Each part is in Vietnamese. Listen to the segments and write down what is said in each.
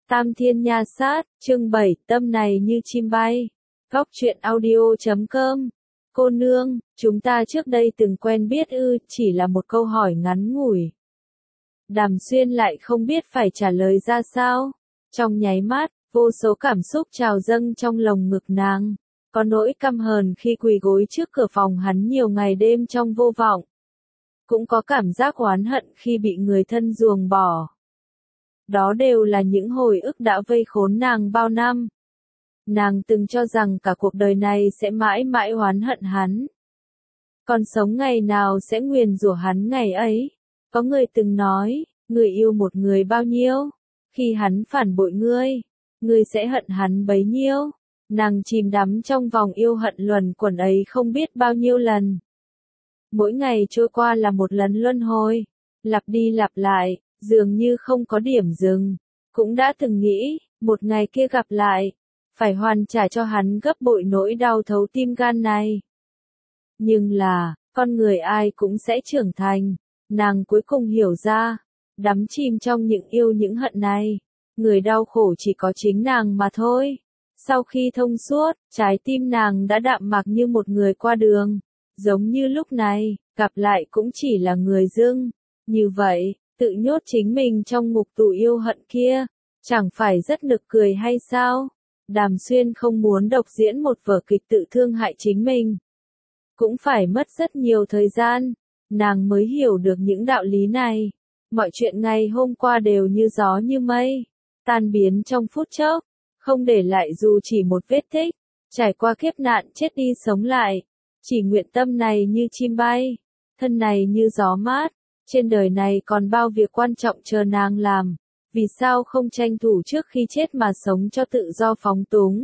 Tam Thiên Nha Sát, chương 7, tâm này như chim bay. Góc truyện audio.com. Cô nương, chúng ta trước đây từng quen biết ư? Chỉ là một câu hỏi ngắn ngủi. Đàm Xuyên lại không biết phải trả lời ra sao. Trong nháy mắt, vô số cảm xúc trào dâng trong lồng ngực nàng. Có nỗi căm hờn khi quỳ gối trước cửa phòng hắn nhiều ngày đêm trong vô vọng. Cũng có cảm giác oán hận khi bị người thân ruồng bỏ. Đó đều là những hồi ức đã vây khốn nàng bao năm. Nàng từng cho rằng cả cuộc đời này sẽ mãi mãi oán hận hắn. Còn sống ngày nào sẽ nguyền rủa hắn ngày ấy. Có người từng nói, người yêu một người bao nhiêu, khi hắn phản bội ngươi sẽ hận hắn bấy nhiêu. Nàng chìm đắm trong vòng yêu hận luẩn quẩn ấy không biết bao nhiêu lần. Mỗi ngày trôi qua là một lần luân hồi, lặp đi lặp lại, dường như không có điểm dừng. Cũng đã từng nghĩ, một ngày kia gặp lại, phải hoàn trả cho hắn gấp bội nỗi đau thấu tim gan này. Nhưng là, con người ai cũng sẽ trưởng thành, nàng cuối cùng hiểu ra, đắm chìm trong những yêu những hận này, người đau khổ chỉ có chính nàng mà thôi. Sau khi thông suốt, trái tim nàng đã đạm mạc như một người qua đường, giống như lúc này, gặp lại cũng chỉ là người dưng. Như vậy, tự nhốt chính mình trong ngục tù yêu hận kia, chẳng phải rất nực cười hay sao? Đàm Xuyên không muốn độc diễn một vở kịch tự thương hại chính mình. Cũng phải mất rất nhiều thời gian, nàng mới hiểu được những đạo lý này. Mọi chuyện ngày hôm qua đều như gió như mây, tan biến trong phút chốc, không để lại dù chỉ một vết tích. Trải qua kiếp nạn chết đi sống lại, chỉ nguyện tâm này như chim bay, thân này như gió mát. Trên đời này còn bao việc quan trọng chờ nàng làm, vì sao không tranh thủ trước khi chết mà sống cho tự do phóng túng.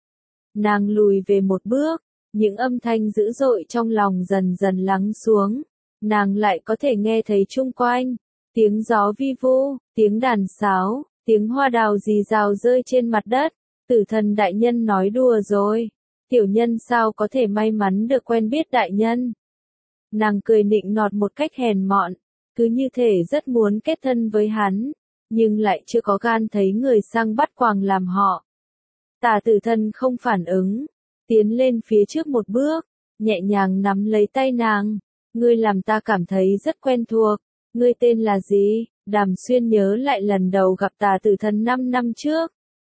Nàng lùi về một bước, những âm thanh dữ dội trong lòng dần dần lắng xuống, nàng lại có thể nghe thấy chung quanh, tiếng gió vi vu, tiếng đàn sáo, tiếng hoa đào rì rào rơi trên mặt đất. Tử Thần đại nhân nói đùa rồi, tiểu nhân sao có thể may mắn được quen biết đại nhân. Nàng cười nịnh nọt một cách hèn mọn, cứ như thể rất muốn kết thân với hắn, nhưng lại chưa có gan thấy người sang bắt quàng làm họ. Tả Tử Thần không phản ứng, tiến lên phía trước một bước, nhẹ nhàng nắm lấy tay nàng. Ngươi làm ta cảm thấy rất quen thuộc, ngươi tên là gì? Đàm Xuyên nhớ lại lần đầu gặp Tả Tử Thần 5 năm trước.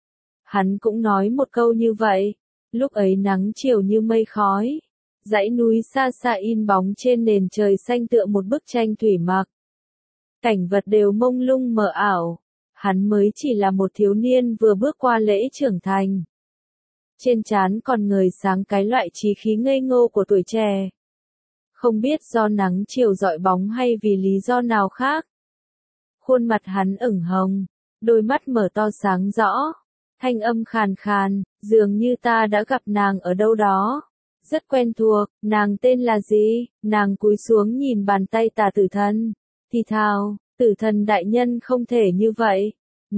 Hắn cũng nói một câu như vậy, lúc ấy nắng chiều như mây khói. Dãy núi xa xa in bóng trên nền trời xanh tựa một bức tranh thủy mặc. Cảnh vật đều mông lung mờ ảo, hắn mới chỉ là một thiếu niên vừa bước qua lễ trưởng thành. Trên trán còn ngời sáng cái loại chí khí ngây ngô của tuổi trẻ. Không biết do nắng chiều rọi bóng hay vì lý do nào khác. Khuôn mặt hắn ửng hồng, đôi mắt mở to sáng rõ, thanh âm khàn khàn, dường như ta đã gặp nàng ở đâu đó. Rất quen thuộc, nàng tên là gì? Nàng cúi xuống nhìn bàn tay Tả Tử Thần, thì thào, Tử Thần đại nhân không thể như vậy.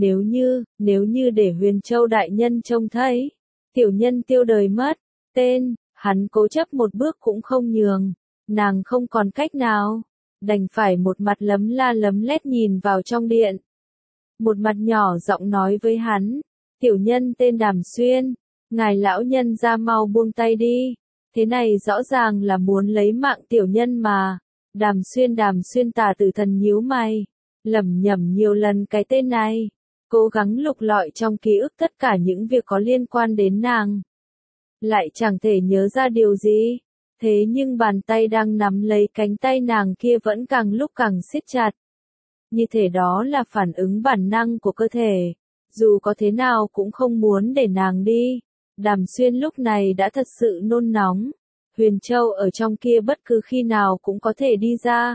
Nếu như để Huyền Châu đại nhân trông thấy, tiểu nhân tiêu đời mất. Tên, hắn cố chấp một bước cũng không nhường. Nàng không còn cách nào, đành phải một mặt lấm la lấm lét nhìn vào trong điện. Một mặt nhỏ giọng nói với hắn, tiểu nhân tên Đàm Xuyên, ngài lão nhân ra mau buông tay đi. Thế này rõ ràng là muốn lấy mạng tiểu nhân mà. Đàm Xuyên Tả Tử Thần nhíu mày, lẩm nhẩm nhiều lần cái tên này, cố gắng lục lọi trong ký ức tất cả những việc có liên quan đến nàng. Lại chẳng thể nhớ ra điều gì, thế nhưng bàn tay đang nắm lấy cánh tay nàng kia vẫn càng lúc càng siết chặt. Như thể đó là phản ứng bản năng của cơ thể, dù có thế nào cũng không muốn để nàng đi. Đàm Xuyên lúc này đã thật sự nôn nóng. Huyền Châu ở trong kia bất cứ khi nào cũng có thể đi ra.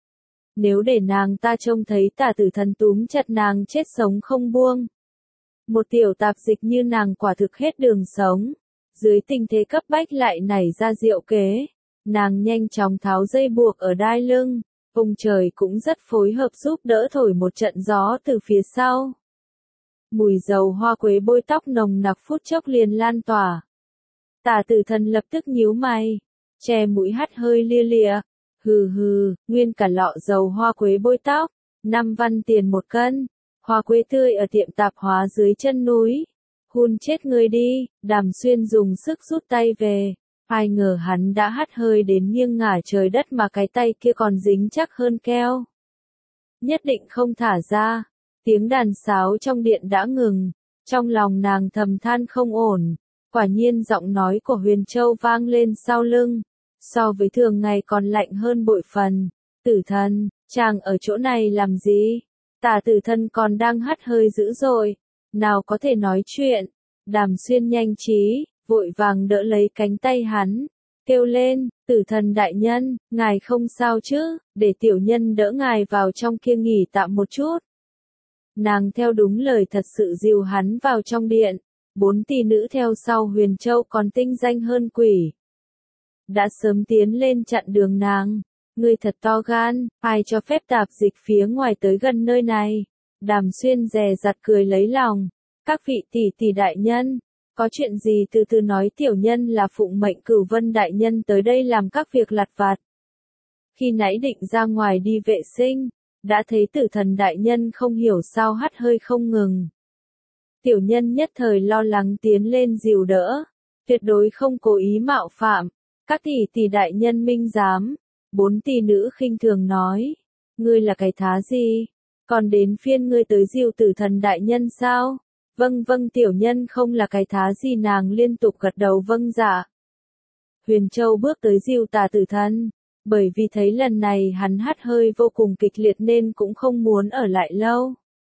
Nếu để nàng ta trông thấy Tả Tử Thần túm chặt nàng chết sống không buông. Một tiểu tạp dịch như nàng quả thực hết đường sống. Dưới tình thế cấp bách lại nảy ra diệu kế. Nàng nhanh chóng tháo dây buộc ở đai lưng. Ông trời cũng rất phối hợp giúp đỡ thổi một trận gió từ phía sau. Mùi dầu hoa quế bôi tóc nồng nặc phút chốc liền lan tỏa. Tả Tử Thần lập tức nhíu mày, che mũi hắt hơi lia lịa. Hừ hừ, nguyên cả lọ dầu hoa quế bôi tóc, 5 văn tiền một cân. Hoa quế tươi ở tiệm tạp hóa dưới chân núi. Hun chết người đi, Đàm Xuyên dùng sức rút tay về. Ai ngờ hắn đã hắt hơi đến nghiêng ngả trời đất mà cái tay kia còn dính chắc hơn keo. Nhất định không thả ra. Tiếng đàn sáo trong điện đã ngừng. Trong lòng nàng thầm than không ổn. Quả nhiên giọng nói của Huyền Châu vang lên sau lưng. So với thường ngày còn lạnh hơn bội phần. Tử Thần, chàng ở chỗ này làm gì? Tả Tử Thần còn đang hắt hơi dữ dội. Nào có thể nói chuyện. Đàm Xuyên nhanh trí, vội vàng đỡ lấy cánh tay hắn. Kêu lên, Tử Thần đại nhân, ngài không sao chứ, để tiểu nhân đỡ ngài vào trong kia nghỉ tạm một chút. Nàng theo đúng lời thật sự dìu hắn vào trong điện. 4 tỷ nữ theo sau Huyền Châu còn tinh danh hơn quỷ. Đã sớm tiến lên chặn đường nàng. Ngươi thật to gan, ai cho phép tạp dịch phía ngoài tới gần nơi này. Đàm Xuyên dè dặt cười lấy lòng. Các vị tỷ đại nhân, có chuyện gì từ từ nói, tiểu nhân là phụng mệnh Cửu Vân đại nhân tới đây làm các việc lặt vặt. Khi nãy định ra ngoài đi vệ sinh, đã thấy Tử Thần đại nhân không hiểu sao hắt hơi không ngừng. Tiểu nhân nhất thời lo lắng tiến lên dìu đỡ, tuyệt đối không cố ý mạo phạm. Các tỷ đại nhân minh giám. 4 tỷ nữ khinh thường nói, ngươi là cái thá gì? Còn đến phiên ngươi tới dìu Tử Thần đại nhân sao? Vâng vâng, tiểu nhân không là cái thá gì, nàng liên tục gật đầu vâng dạ. Huyền Châu bước tới dìu Tả Tử Thần, bởi vì thấy lần này hắn hắt hơi vô cùng kịch liệt nên cũng không muốn ở lại lâu.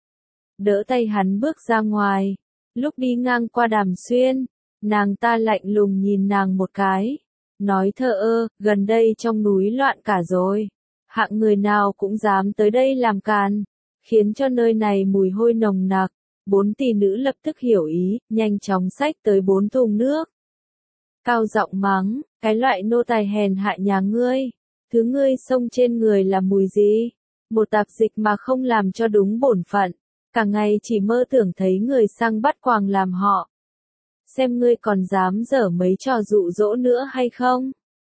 Đỡ tay hắn bước ra ngoài, lúc đi ngang qua Đàm Xuyên, nàng ta lạnh lùng nhìn nàng một cái, nói thờ ơ, gần đây trong núi loạn cả rồi, hạng người nào cũng dám tới đây làm càn, khiến cho nơi này mùi hôi nồng nặc. 4 tỷ nữ lập tức hiểu ý, nhanh chóng xách tới 4 thùng nước. Cao giọng mắng, cái loại nô tài hèn hạ nhà ngươi, thứ ngươi xông trên người là mùi gì? Một tạp dịch mà không làm cho đúng bổn phận, cả ngày chỉ mơ tưởng thấy người sang bắt quàng làm họ. Xem ngươi còn dám dở mấy trò dụ dỗ nữa hay không?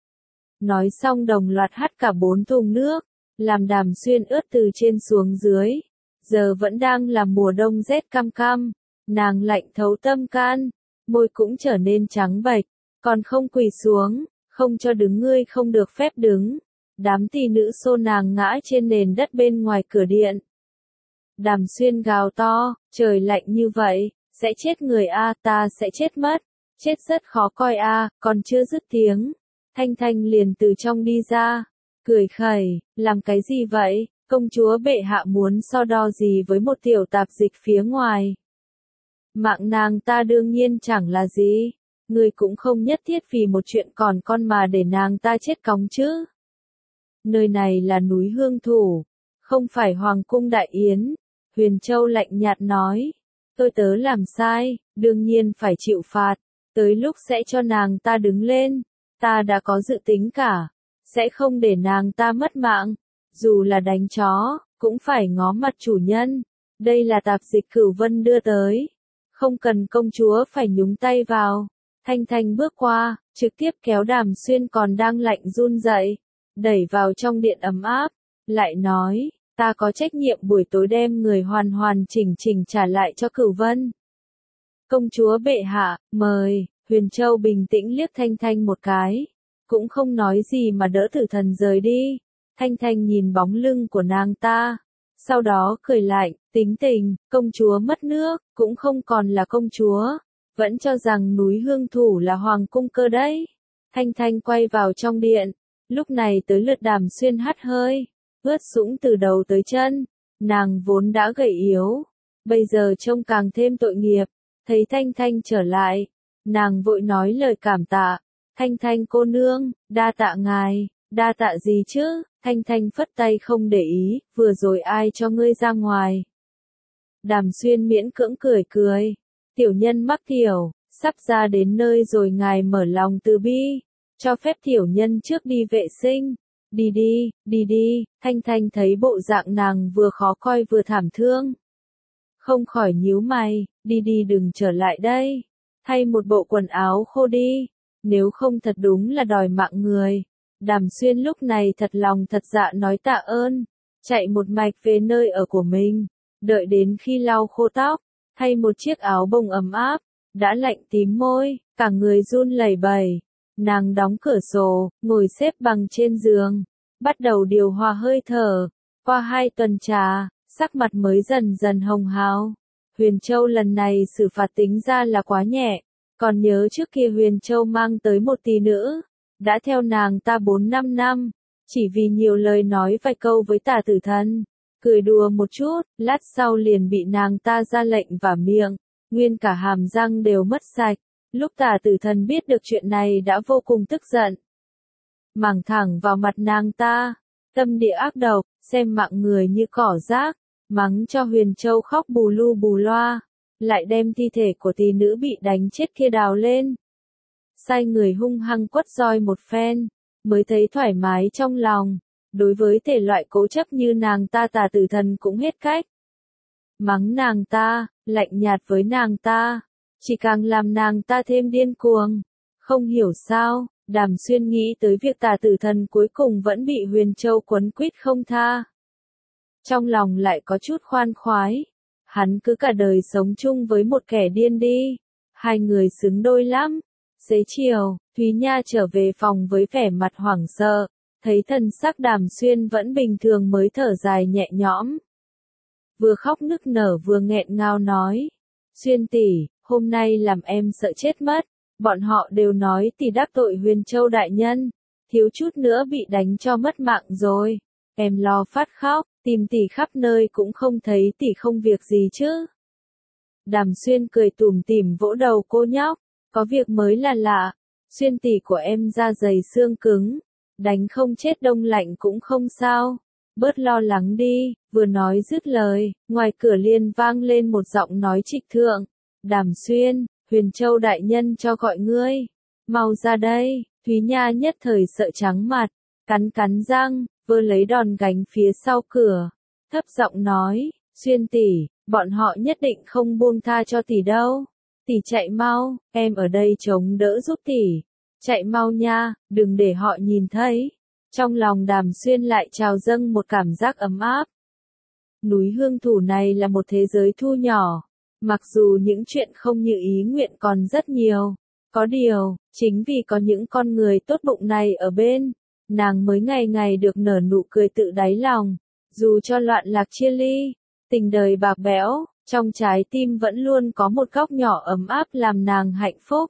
Nói xong đồng loạt hắt cả 4 thùng nước, làm Đàm Xuyên ướt từ trên xuống dưới. Giờ vẫn đang là mùa đông rét căm căm, nàng lạnh thấu tâm can, môi cũng trở nên trắng bệch, còn không quỳ xuống, không cho đứng, ngươi không được phép đứng. Đám tỷ nữ xô nàng ngã trên nền đất bên ngoài cửa điện. Đàm Xuyên gào to, trời lạnh như vậy, sẽ chết người a, ta sẽ chết mất, chết rất khó coi a, còn chưa dứt tiếng. Thanh Thanh liền từ trong đi ra, cười khẩy, làm cái gì vậy? Công chúa bệ hạ muốn so đo gì với một tiểu tạp dịch phía ngoài? Mạng nàng ta đương nhiên chẳng là gì, người cũng không nhất thiết vì một chuyện còn con mà để nàng ta chết cóng chứ. Nơi này là núi Hương Thủ, không phải Hoàng cung Đại Yến. Huyền Châu lạnh nhạt nói, tôi tớ làm sai, đương nhiên phải chịu phạt, tới lúc sẽ cho nàng ta đứng lên, ta đã có dự tính cả, sẽ không để nàng ta mất mạng. Dù là đánh chó, cũng phải ngó mặt chủ nhân. Đây là tạp dịch Cửu Vân đưa tới. Không cần công chúa phải nhúng tay vào. Thanh Thanh bước qua, trực tiếp kéo Đàm Xuyên còn đang lạnh run rẩy, đẩy vào trong điện ấm áp. Lại nói, ta có trách nhiệm buổi tối đem người hoàn hoàn chỉnh chỉnh trả lại cho Cửu Vân. Công chúa bệ hạ, mời. Huyền Châu bình tĩnh liếc Thanh Thanh một cái. Cũng không nói gì mà đỡ Tử Thần rời đi. Thanh Thanh nhìn bóng lưng của nàng ta, sau đó cười lạnh, tính tình, công chúa mất nước, cũng không còn là công chúa, vẫn cho rằng núi Hương Thủ là hoàng cung cơ đấy. Thanh Thanh quay vào trong điện, lúc này tới lượt Đàm Xuyên hắt hơi, ướt sũng từ đầu tới chân, nàng vốn đã gầy yếu, bây giờ trông càng thêm tội nghiệp, thấy Thanh Thanh trở lại, nàng vội nói lời cảm tạ, Thanh Thanh cô nương, đa tạ ngài. Đa tạ gì chứ? Thanh Thanh phất tay không để ý, vừa rồi ai cho ngươi ra ngoài? Đàm Xuyên miễn cưỡng cười cười. Tiểu nhân mắc tiểu, sắp ra đến nơi rồi ngài mở lòng từ bi, cho phép tiểu nhân trước đi vệ sinh. Đi đi, Thanh Thanh thấy bộ dạng nàng vừa khó coi vừa thảm thương. Không khỏi nhíu mày, đi đừng trở lại đây. Thay một bộ quần áo khô đi, nếu không thật đúng là đòi mạng người. Đàm Xuyên lúc này thật lòng thật dạ nói tạ ơn, chạy một mạch về nơi ở của mình. Đợi đến khi lau khô tóc, thay một chiếc áo bông ấm áp, đã lạnh tím môi, cả người run lẩy bẩy. Nàng đóng cửa sổ, ngồi xếp bằng trên giường, bắt đầu điều hòa hơi thở. Qua 2 tuần trà, sắc mặt mới dần dần hồng hào. Huyền Châu lần này xử phạt tính ra là quá nhẹ, còn nhớ trước kia Huyền Châu mang tới một tỷ nữ, đã theo nàng ta 4-5 năm, chỉ vì nhiều lời nói vài câu với Tả Tử Thần, cười đùa một chút, lát sau liền bị nàng ta ra lệnh vả miệng, nguyên cả hàm răng đều mất sạch. Lúc Tả Tử Thần biết được chuyện này đã vô cùng tức giận, mắng thẳng vào mặt nàng ta, tâm địa ác độc, xem mạng người như cỏ rác, mắng cho Huyền Châu khóc bù lu bù loa, lại đem thi thể của tỷ nữ bị đánh chết kia đào lên. Sai người hung hăng quất roi một phen, mới thấy thoải mái trong lòng. Đối với thể loại cố chấp như nàng ta Tả Tử Thần cũng hết cách. Mắng nàng ta, lạnh nhạt với nàng ta, chỉ càng làm nàng ta thêm điên cuồng. Không hiểu sao, Đàm Xuyên nghĩ tới việc Tả Tử Thần cuối cùng vẫn bị Huyền Châu quấn quýt không tha. Trong lòng lại có chút khoan khoái. Hắn cứ cả đời sống chung với một kẻ điên đi. Hai người xứng đôi lắm. Xế chiều, Thúy Nha trở về phòng với vẻ mặt hoảng sợ. Thấy thần sắc Đàm Xuyên vẫn bình thường mới thở dài nhẹ nhõm. Vừa khóc nức nở vừa nghẹn ngào nói. Xuyên tỷ, hôm nay làm em sợ chết mất. Bọn họ đều nói tỷ đắc tội Huyền Châu đại nhân. Thiếu chút nữa bị đánh cho mất mạng rồi. Em lo phát khóc, tìm tỷ khắp nơi cũng không thấy tỷ không việc gì chứ. Đàm Xuyên cười tủm tỉm vỗ đầu cô nhóc. Có việc mới là lạ. Xuyên tỷ của em da dày xương cứng. Đánh không chết đông lạnh cũng không sao. Bớt lo lắng đi. Vừa nói dứt lời, ngoài cửa liền vang lên một giọng nói trịch thượng. Đàm Xuyên, Huyền Châu đại nhân cho gọi ngươi. Mau ra đây. Thúy Nha nhất thời sợ trắng mặt, cắn cắn răng, vơ lấy đòn gánh phía sau cửa. Thấp giọng nói, Xuyên tỷ, bọn họ nhất định không buông tha cho tỷ đâu. Tỷ chạy mau, em ở đây chống đỡ giúp tỷ. Chạy mau nha, đừng để họ nhìn thấy. Trong lòng Đàm Xuyên lại trào dâng một cảm giác ấm áp. Núi Hương Thủ này là một thế giới thu nhỏ. Mặc dù những chuyện không như ý nguyện còn rất nhiều. Có điều, chính vì có những con người tốt bụng này ở bên, nàng mới ngày ngày được nở nụ cười tự đáy lòng. Dù cho loạn lạc chia ly, tình đời bạc bẽo, trong trái tim vẫn luôn có một góc nhỏ ấm áp làm nàng hạnh phúc.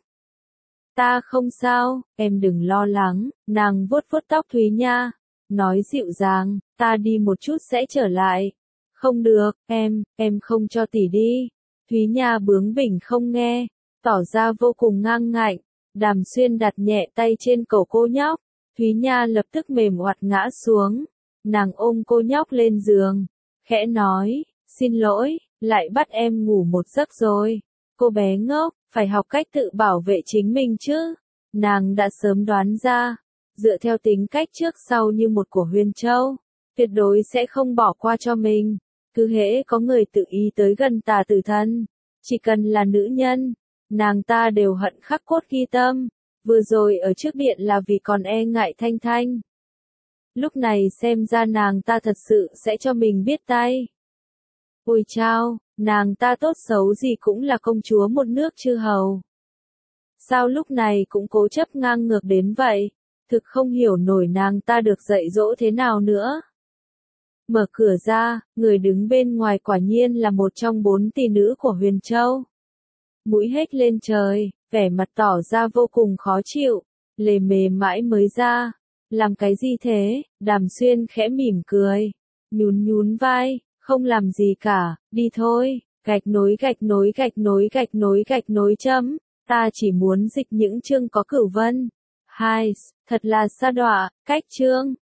Ta không sao, em đừng lo lắng, nàng vuốt vuốt tóc Thúy Nha, nói dịu dàng, ta đi một chút sẽ trở lại. Không được, em không cho tỷ đi. Thúy Nha bướng bỉnh không nghe, tỏ ra vô cùng ngang ngạnh. Đàm Xuyên đặt nhẹ tay trên cổ cô nhóc, Thúy Nha lập tức mềm oặt ngã xuống. Nàng ôm cô nhóc lên giường, khẽ nói, xin lỗi, lại bắt em ngủ một giấc rồi. Cô bé ngốc, phải học cách tự bảo vệ chính mình chứ. Nàng đã sớm đoán ra, dựa theo tính cách trước sau như một của Huyền Châu, tuyệt đối sẽ không bỏ qua cho mình. Cứ hễ có người tự ý tới gần Tả Tử Thần, chỉ cần là nữ nhân, nàng ta đều hận khắc cốt ghi tâm. Vừa rồi ở trước điện là vì còn e ngại Thanh Thanh. Lúc này xem ra nàng ta thật sự sẽ cho mình biết tay. Ôi chao, nàng ta tốt xấu gì cũng là công chúa một nước chư hầu. Sao lúc này cũng cố chấp ngang ngược đến vậy? Thực không hiểu nổi nàng ta được dạy dỗ thế nào nữa. Mở cửa ra, người đứng bên ngoài quả nhiên là một trong 4 tỷ nữ của Huyền Châu. Mũi hếch lên trời, vẻ mặt tỏ ra vô cùng khó chịu, lề mề mãi mới ra. Làm cái gì thế? Đàm Xuyên khẽ mỉm cười, nhún nhún vai, không làm gì cả, đi thôi. Gạch nối gạch nối gạch nối gạch nối gạch nối chấm, ta chỉ muốn dịch những chương có cửu vân. Hai, thật là sa đọa, cách chương.